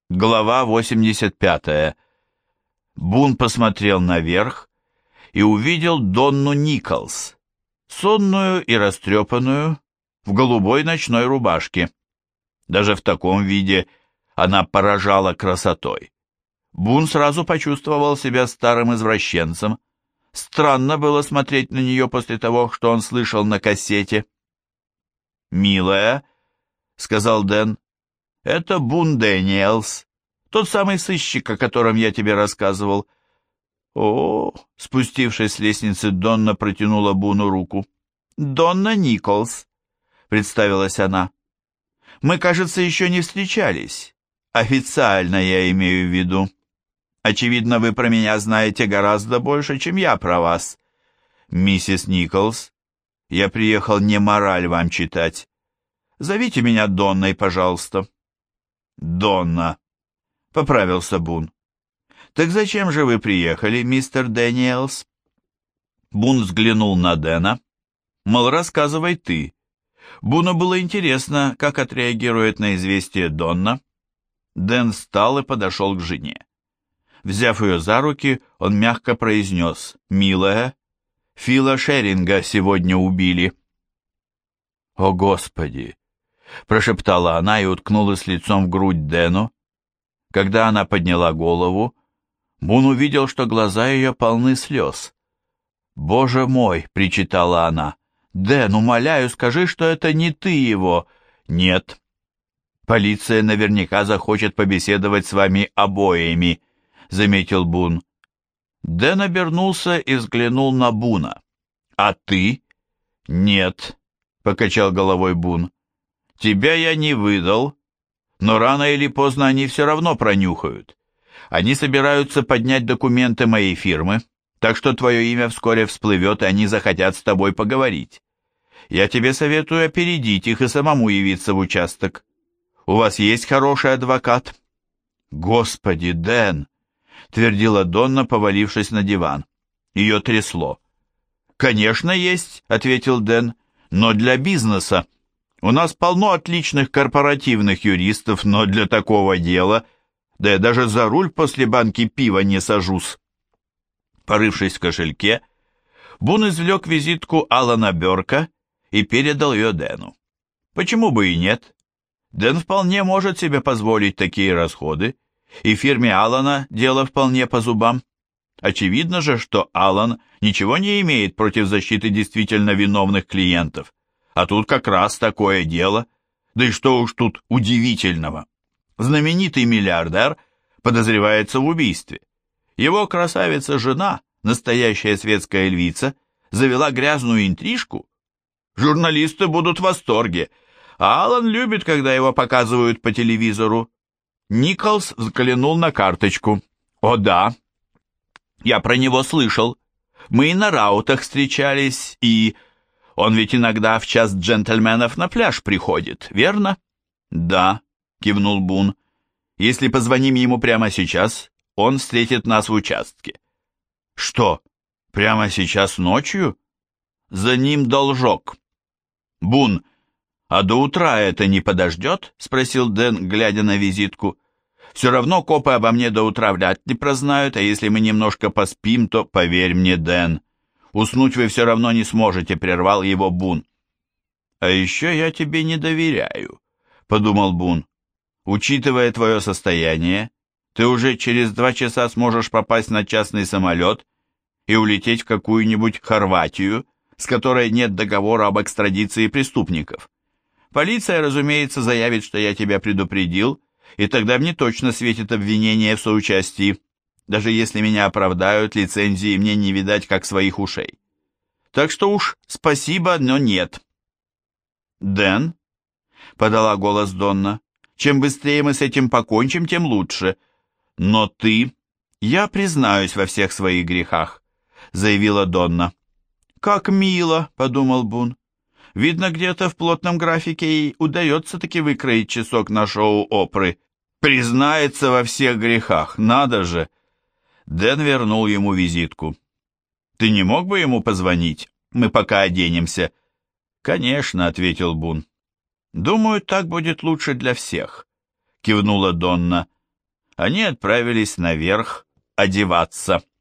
Глава 85. Бун посмотрел наверх и увидел Донну Николс, сонную и растрепанную, в голубой ночной рубашке. Даже в таком виде она поражала красотой. Бун сразу почувствовал себя старым извращенцем. Странно было смотреть на нее после того, что он слышал на кассете. «Милая», — сказал Дэн, — «это Бун Дэниелс, тот самый сыщик, о котором я тебе рассказывал». «О!» — спустившись с лестницы, Донна протянула Буну руку. «Донна Николс», — представилась она. «Мы, кажется, еще не встречались. Официально я имею в виду. Очевидно, вы про меня знаете гораздо больше, чем я про вас. Миссис Николс, я приехал не мораль вам читать. Зовите меня Донной, пожалуйста». «Донна», — поправился Бун. «Так зачем же вы приехали, мистер Дэниелс?» Бун взглянул на Дэна. Мол, рассказывай ты. Буну было интересно, как отреагирует на известие Донна. Дэн встал и подошел к жене. Взяв ее за руки, он мягко произнес: «Милая, Фила Шеринга сегодня убили». «О, Господи!» — прошептала она и уткнулась лицом в грудь Дэну. Когда она подняла голову, Бун увидел, что глаза ее полны слез. «Боже мой!» — причитала она. «Дэн, умоляю, скажи, что это не ты его». «Нет. Полиция наверняка захочет побеседовать с вами обоими», — заметил Бун. Дэн обернулся и взглянул на Буна. «А ты?» «Нет», — покачал головой Бун. «Тебя я не выдал, но рано или поздно они все равно пронюхают. Они собираются поднять документы моей фирмы, так что твое имя вскоре всплывет, и они захотят с тобой поговорить. Я тебе советую опередить их и самому явиться в участок. У вас есть хороший адвокат?» «Господи, Дэн!» — твердила Донна, повалившись на диван. Ее трясло. «Конечно есть», — ответил Дэн, — «но для бизнеса. У нас полно отличных корпоративных юристов, но для такого дела, да я даже за руль после банки пива не сажусь». Порывшись в кошельке, Бун извлек визитку Алана Бёрка и передал ее Дэну. Почему бы и нет? Дэн вполне может себе позволить такие расходы, и фирме Алана дело вполне по зубам. Очевидно же, что Алан ничего не имеет против защиты действительно виновных клиентов. А тут как раз такое дело. Да и что уж тут удивительного? Знаменитый миллиардер подозревается в убийстве. Его красавица-жена, настоящая светская львица, завела грязную интрижку. Журналисты будут в восторге, а Алан любит, когда его показывают по телевизору. Николс взглянул на карточку. «О да, я про него слышал. Мы и на раутах встречались, и... Он ведь иногда в час джентльменов на пляж приходит, верно?» «Да», — кивнул Бун. «Если позвоним ему прямо сейчас, он встретит нас в участке». «Что, прямо сейчас ночью?» «За ним должок». «Бун, а до утра это не подождет?» — спросил Дэн, глядя на визитку. «Все равно копы обо мне до утра вряд ли прознают, а если мы немножко поспим, то, поверь мне, Дэн, уснуть вы все равно не сможете», — прервал его Бун. «А еще я тебе не доверяю», — подумал Бун. «Учитывая твое состояние, ты уже через 2 часа сможешь попасть на частный самолет и улететь в какую-нибудь Хорватию, с которой нет договора об экстрадиции преступников. Полиция, разумеется, заявит, что я тебя предупредил, и тогда мне точно светит обвинение в соучастии. Даже если меня оправдают, лицензии мне не видать, как своих ушей. Так что уж спасибо, но нет». «Дэн?» — подала голос Донна. «Чем быстрее мы с этим покончим, тем лучше. Но ты...» «Я признаюсь во всех своих грехах», — заявила Донна. «Как мило», — подумал Бун. «Видно, где-то в плотном графике ей удается таки выкроить часок на шоу Опры. Признается во всех грехах, надо же!» Дэн вернул ему визитку. «Ты не мог бы ему позвонить? Мы пока оденемся». «Конечно», — ответил Бун. «Думаю, так будет лучше для всех», — кивнула Донна. они отправились наверх одеваться.